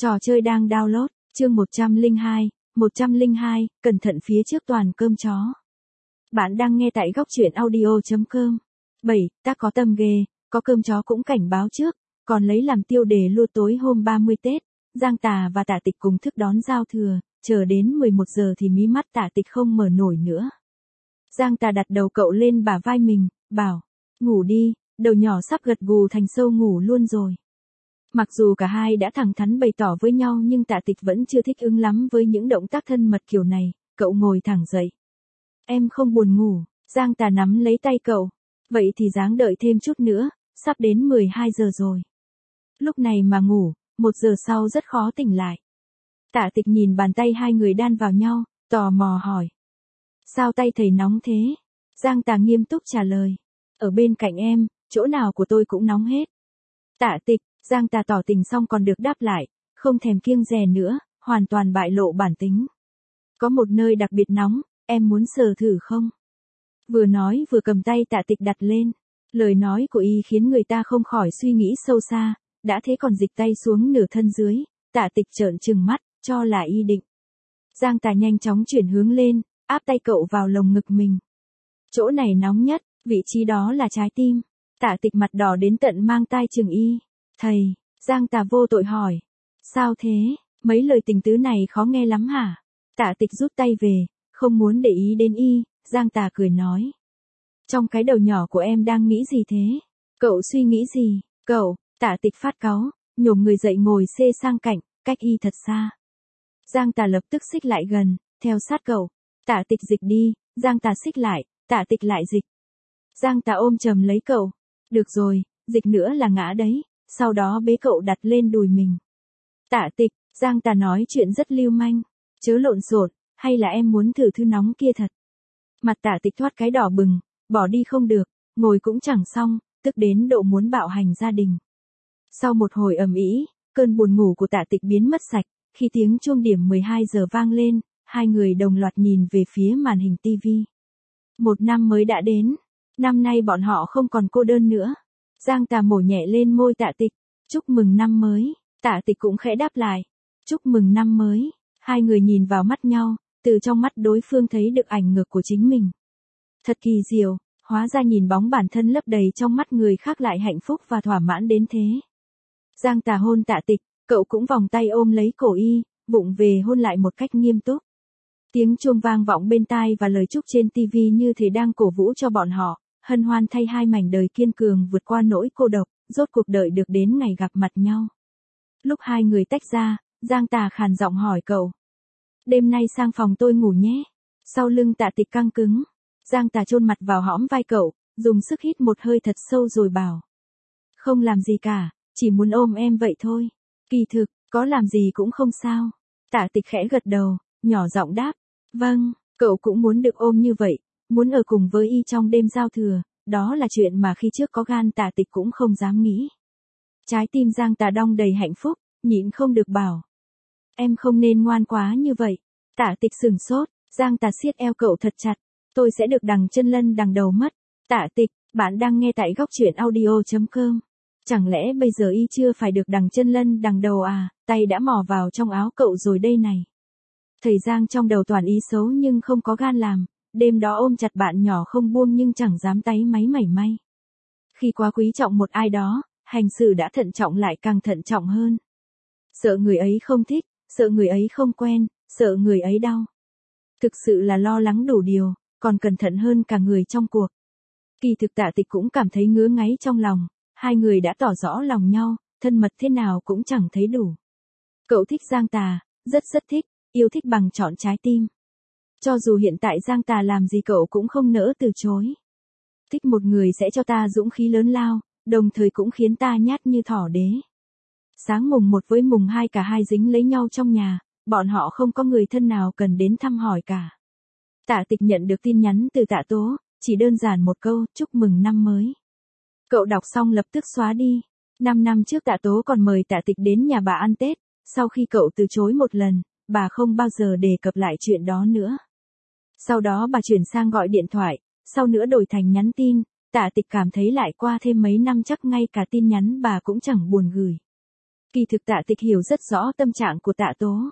Trò chơi đang download, chương 102, cẩn thận phía trước toàn cơm chó. Bạn đang nghe tại góc truyện audio.com. 7. Ta có tâm ghê, có cơm chó cũng cảnh báo trước, còn lấy làm tiêu đề luôn tối hôm 30 Tết. Giang Tà và Tạ Tịch cùng thức đón giao thừa, chờ đến 11 giờ thì mí mắt Tạ Tịch không mở nổi nữa. Giang Tà đặt đầu cậu lên bả vai mình, bảo, ngủ đi, đầu nhỏ sắp gật gù thành sâu ngủ luôn rồi. Mặc dù cả hai đã thẳng thắn bày tỏ với nhau nhưng Tạ Tịch vẫn chưa thích ứng lắm với những động tác thân mật kiểu này, cậu ngồi thẳng dậy. Em không buồn ngủ, Giang Tà nắm lấy tay cậu, vậy thì ráng đợi thêm chút nữa, sắp đến 12 giờ rồi. Lúc này mà ngủ, 1 giờ sau rất khó tỉnh lại. Tạ Tịch nhìn bàn tay hai người đan vào nhau, tò mò hỏi. Sao tay thầy nóng thế? Giang Tà nghiêm túc trả lời. Ở bên cạnh em, chỗ nào của tôi cũng nóng hết. Tạ Tịch, Giang Tà tỏ tình xong còn được đáp lại, không thèm kiêng dè nữa, hoàn toàn bại lộ bản tính. Có một nơi đặc biệt nóng, em muốn sờ thử không? Vừa nói vừa cầm tay Tạ Tịch đặt lên. Lời nói của y khiến người ta không khỏi suy nghĩ sâu xa, đã thế còn dịch tay xuống nửa thân dưới, Tạ Tịch trợn trừng mắt, cho là y định. Giang Tà nhanh chóng chuyển hướng lên, áp tay cậu vào lồng ngực mình. Chỗ này nóng nhất, vị trí đó là trái tim. Tạ Tịch mặt đỏ đến tận mang tai chừng y. Thầy, Giang Tà vô tội hỏi. Sao thế, mấy lời tình tứ này khó nghe lắm hả? Tạ Tịch rút tay về, không muốn để ý đến y, Giang Tà cười nói. Trong cái đầu nhỏ của em đang nghĩ gì thế? Cậu suy nghĩ gì? Cậu, Tạ Tịch phát cáu, nhổm người dậy ngồi xê sang cạnh, cách y thật xa. Giang Tà lập tức xích lại gần, theo sát cậu. Tạ Tịch dịch đi, Giang Tà xích lại, Tạ Tịch lại dịch. Giang Tà ôm chầm lấy cậu. Được rồi, dịch nữa là ngã đấy, sau đó bế cậu đặt lên đùi mình. Tạ Tịch, Giang Tà nói chuyện rất lưu manh. Chớ lộn xộn, hay là em muốn thử thứ nóng kia thật? Mặt Tạ Tịch thoát cái đỏ bừng, bỏ đi không được, ngồi cũng chẳng xong, tức đến độ muốn bạo hành gia đình. Sau một hồi ầm ĩ, cơn buồn ngủ của Tạ Tịch biến mất sạch, khi tiếng chuông điểm 12 giờ vang lên, hai người đồng loạt nhìn về phía màn hình tivi. Một năm mới đã đến, năm nay bọn họ không còn cô đơn nữa. Giang Tà mổ nhẹ lên môi Tạ Tịch, chúc mừng năm mới, Tạ Tịch cũng khẽ đáp lại, chúc mừng năm mới. Hai người nhìn vào mắt nhau, từ trong mắt đối phương thấy được ảnh ngược của chính mình. Thật kỳ diệu, hóa ra nhìn bóng bản thân lấp đầy trong mắt người khác lại hạnh phúc và thỏa mãn đến thế. Giang Tà hôn Tạ Tịch, cậu cũng vòng tay ôm lấy cổ y, vụng về hôn lại một cách nghiêm túc. Tiếng chuông vang vọng bên tai và lời chúc trên tivi như thể đang cổ vũ cho bọn họ, hân hoan thay hai mảnh đời kiên cường vượt qua nỗi cô độc, rốt cuộc đợi được đến ngày gặp mặt nhau. Lúc hai người tách ra, Giang Tà khàn giọng hỏi cậu. Đêm nay sang phòng tôi ngủ nhé. Sau lưng Tạ Tịch căng cứng. Giang Tà chôn mặt vào hõm vai cậu, dùng sức hít một hơi thật sâu rồi bảo. Không làm gì cả, chỉ muốn ôm em vậy thôi. Kỳ thực, có làm gì cũng không sao. Tạ Tịch khẽ gật đầu, nhỏ giọng đáp. Vâng, cậu cũng muốn được ôm như vậy, muốn ở cùng với y trong đêm giao thừa, đó là chuyện mà khi trước có gan Tạ Tịch cũng không dám nghĩ. Trái tim Giang Tà đong đầy hạnh phúc, nhịn không được bảo. Em không nên ngoan quá như vậy. Tạ Tịch sửng sốt, Giang Tà siết eo cậu thật chặt. Tôi sẽ được đằng chân lân đằng đầu mất. Tạ Tịch, bạn đang nghe tại góc truyện audio.com. Chẳng lẽ bây giờ y chưa phải được đằng chân lân đằng đầu à, tay đã mò vào trong áo cậu rồi đây này. Thầy Giang trong đầu toàn ý xấu nhưng không có gan làm, đêm đó ôm chặt bạn nhỏ không buông nhưng chẳng dám táy máy mảy may. Khi quá quý trọng một ai đó, hành xử đã thận trọng lại càng thận trọng hơn. Sợ người ấy không thích, sợ người ấy không quen, sợ người ấy đau. Thực sự là lo lắng đủ điều, còn cẩn thận hơn cả người trong cuộc. Kỳ thực Tạ Tịch cũng cảm thấy ngứa ngáy trong lòng, hai người đã tỏ rõ lòng nhau, thân mật thế nào cũng chẳng thấy đủ. Cậu thích Giang Tà, rất thích, yêu thích bằng trọn trái tim. Cho dù hiện tại Giang Tà làm gì cậu cũng không nỡ từ chối. Thích một người sẽ cho ta dũng khí lớn lao, đồng thời cũng khiến ta nhát như thỏ đế. Sáng mùng 1 với mùng 2 cả hai dính lấy nhau trong nhà, bọn họ không có người thân nào cần đến thăm hỏi cả. Tạ Tịch nhận được tin nhắn từ Tạ Tố, chỉ đơn giản một câu, chúc mừng năm mới. Cậu đọc xong lập tức xóa đi. 5 năm trước Tạ Tố còn mời Tạ Tịch đến nhà bà ăn Tết, sau khi cậu từ chối một lần, bà không bao giờ đề cập lại chuyện đó nữa. Sau đó bà chuyển sang gọi điện thoại, sau nữa đổi thành nhắn tin, Tạ Tịch cảm thấy lại qua thêm mấy năm chắc ngay cả tin nhắn bà cũng chẳng buồn gửi. Kỳ thực Tạ Tịch hiểu rất rõ tâm trạng của Tạ Tố.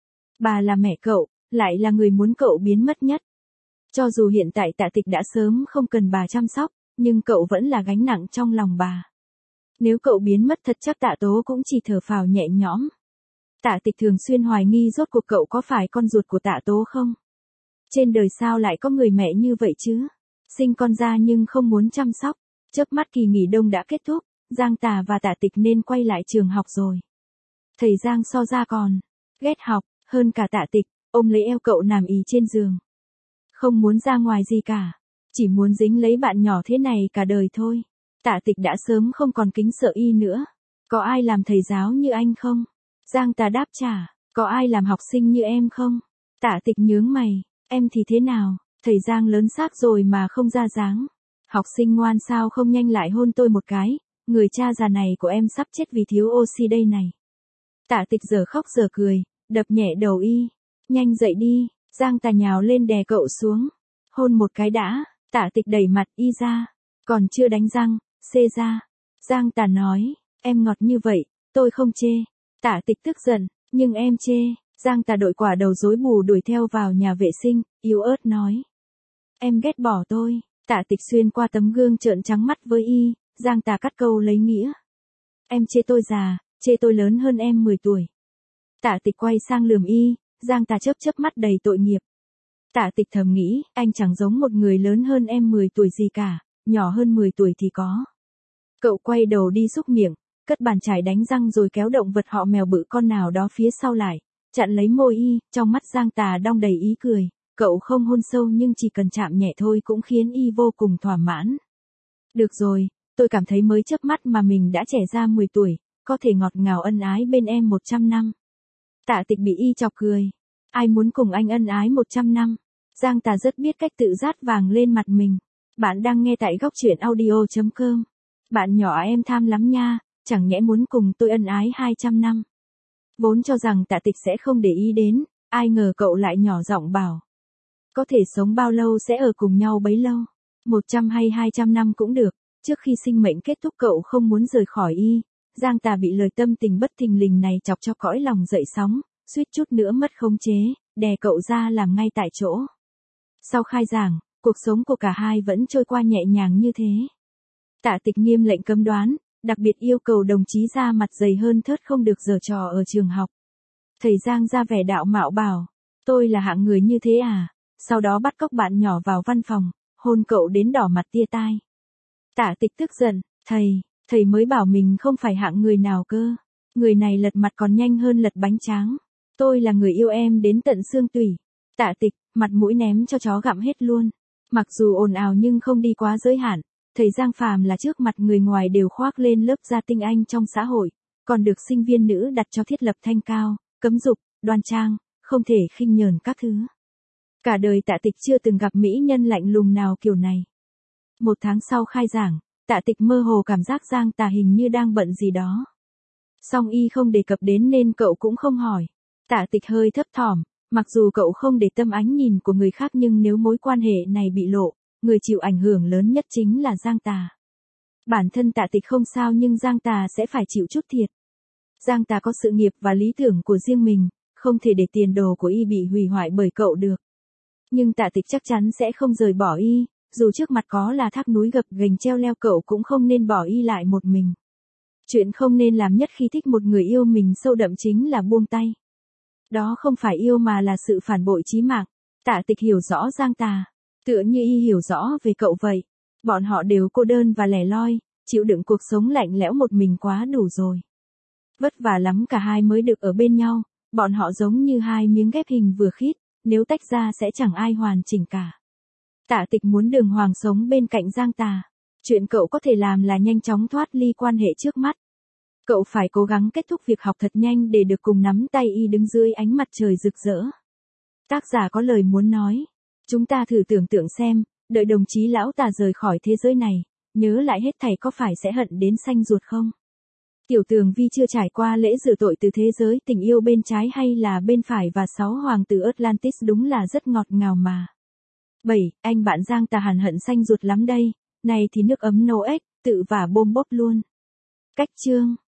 Bà là mẹ cậu, lại là người muốn cậu biến mất nhất. Cho dù hiện tại Tạ Tịch đã sớm không cần bà chăm sóc, nhưng cậu vẫn là gánh nặng trong lòng bà. Nếu cậu biến mất thật chắc Tạ Tố cũng chỉ thở phào nhẹ nhõm. Tạ Tịch thường xuyên hoài nghi rốt cuộc cậu có phải con ruột của Tạ Tố không? Trên đời sao lại có người mẹ như vậy chứ? Sinh con ra nhưng không muốn chăm sóc. Chớp mắt kỳ nghỉ đông đã kết thúc, Giang Tà và Tạ Tịch nên quay lại trường học rồi. Thầy Giang so ra còn ghét học hơn cả Tạ Tịch, ôm lấy eo cậu nằm ì trên giường. Không muốn ra ngoài gì cả, chỉ muốn dính lấy bạn nhỏ thế này cả đời thôi. Tạ Tịch đã sớm không còn kính sợ y nữa. Có ai làm thầy giáo như anh không? Giang Tà đáp trả, có ai làm học sinh như em không? Tạ Tịch nhướng mày, em thì thế nào? Thầy Giang lớn xác rồi mà không ra dáng. Học sinh ngoan sao không nhanh lại hôn tôi một cái, người cha già này của em sắp chết vì thiếu oxy đây này. Tạ Tịch giờ khóc giờ cười, đập nhẹ đầu y. Nhanh dậy đi, Giang Tà nhào lên đè cậu xuống. Hôn một cái đã, Tạ Tịch đẩy mặt y ra. Còn chưa đánh răng, xê ra. Giang Tà nói, em ngọt như vậy, tôi không chê. Tạ Tịch tức giận, nhưng em chê. Giang Tà đội quả đầu rối bù đuổi theo vào nhà vệ sinh, yếu ớt nói. Em ghét bỏ tôi. Tạ Tịch xuyên qua tấm gương trợn trắng mắt với y, Giang Tà cắt câu lấy nghĩa. Em chê tôi già, chê tôi lớn hơn em 10 tuổi. Tạ Tịch quay sang lườm y, Giang Tà chớp chớp mắt đầy tội nghiệp. Tạ Tịch thầm nghĩ, anh chẳng giống một người lớn hơn em 10 tuổi gì cả, nhỏ hơn 10 tuổi thì có. Cậu quay đầu đi xúc miệng, cất bàn chải đánh răng rồi kéo động vật họ mèo bự con nào đó phía sau lại, chặn lấy môi y, trong mắt Giang Tà đong đầy ý cười. Cậu không hôn sâu nhưng chỉ cần chạm nhẹ thôi cũng khiến y vô cùng thỏa mãn. Được rồi, tôi cảm thấy mới chớp mắt mà mình đã trẻ ra 10 tuổi, có thể ngọt ngào ân ái bên em 100 năm. Tạ Tịch bị y chọc cười. Ai muốn cùng anh ân ái 100 năm? Giang Tà rất biết cách tự dát vàng lên mặt mình. Bạn đang nghe tại góc truyện audio.com. Bạn nhỏ em tham lắm nha, chẳng nhẽ muốn cùng tôi ân ái 200 năm. Vốn cho rằng Tạ Tịch sẽ không để ý đến, ai ngờ cậu lại nhỏ giọng bảo. Có thể sống bao lâu sẽ ở cùng nhau bấy lâu. 100 hay 200 năm cũng được, trước khi sinh mệnh kết thúc cậu không muốn rời khỏi y. Giang Tà bị lời tâm tình bất thình lình này chọc cho cõi lòng dậy sóng, suýt chút nữa mất khống chế, đè cậu ra làm ngay tại chỗ. Sau khai giảng, cuộc sống của cả hai vẫn trôi qua nhẹ nhàng như thế. Tạ Tịch nghiêm lệnh cấm đoán, đặc biệt yêu cầu đồng chí da mặt dày hơn thớt không được giở trò ở trường học. Thầy Giang ra vẻ đạo mạo bảo, tôi là hạng người như thế à? Sau đó bắt cóc bạn nhỏ vào văn phòng, hôn cậu đến đỏ mặt tia tai. Tạ Tịch tức giận, thầy mới bảo mình không phải hạng người nào cơ. Người này lật mặt còn nhanh hơn lật bánh tráng. Tôi là người yêu em đến tận xương tủy. Tạ Tịch, mặt mũi ném cho chó gặm hết luôn. Mặc dù ồn ào nhưng không đi quá giới hạn. Thầy Giang phàm là trước mặt người ngoài đều khoác lên lớp da tinh anh trong xã hội, còn được sinh viên nữ đặt cho thiết lập thanh cao, cấm dục, đoan trang, không thể khinh nhờn các thứ. Cả đời Tạ Tịch chưa từng gặp mỹ nhân lạnh lùng nào kiểu này. 1 tháng sau khai giảng, Tạ Tịch mơ hồ cảm giác Giang Tà hình như đang bận gì đó. Song y không đề cập đến nên cậu cũng không hỏi. Tạ Tịch hơi thấp thỏm, mặc dù cậu không để tâm ánh nhìn của người khác nhưng nếu mối quan hệ này bị lộ, người chịu ảnh hưởng lớn nhất chính là Giang Tà. Bản thân Tạ Tịch không sao nhưng Giang Tà sẽ phải chịu chút thiệt. Giang Tà có sự nghiệp và lý tưởng của riêng mình, không thể để tiền đồ của y bị hủy hoại bởi cậu được. Nhưng Tạ Tịch chắc chắn sẽ không rời bỏ y, dù trước mặt có là thác núi gập ghềnh treo leo cậu cũng không nên bỏ y lại một mình. Chuyện không nên làm nhất khi thích một người yêu mình sâu đậm chính là buông tay. Đó không phải yêu mà là sự phản bội chí mạng. Tạ Tịch hiểu rõ Giang Tà, tựa như y hiểu rõ về cậu vậy. Bọn họ đều cô đơn và lẻ loi, chịu đựng cuộc sống lạnh lẽo một mình quá đủ rồi. Vất vả lắm cả hai mới được ở bên nhau, bọn họ giống như hai miếng ghép hình vừa khít, nếu tách ra sẽ chẳng ai hoàn chỉnh cả. Tạ Tịch muốn đường hoàng sống bên cạnh Giang Tà. Chuyện cậu có thể làm là nhanh chóng thoát ly quan hệ trước mắt. Cậu phải cố gắng kết thúc việc học thật nhanh để được cùng nắm tay y đứng dưới ánh mặt trời rực rỡ. Tác giả có lời muốn nói. Chúng ta thử tưởng tượng xem, đợi đồng chí lão Tà rời khỏi thế giới này, nhớ lại hết thảy có phải sẽ hận đến xanh ruột không? Tiểu Tường Vi chưa trải qua lễ rửa tội từ thế giới tình yêu bên trái hay là bên phải và 6 hoàng tử Atlantis đúng là rất ngọt ngào mà. 7. Anh bạn Giang Tà hàn hận xanh ruột lắm đây, này thì nước ấm nấu ếch, tự vả bôm bốp luôn. Cách chương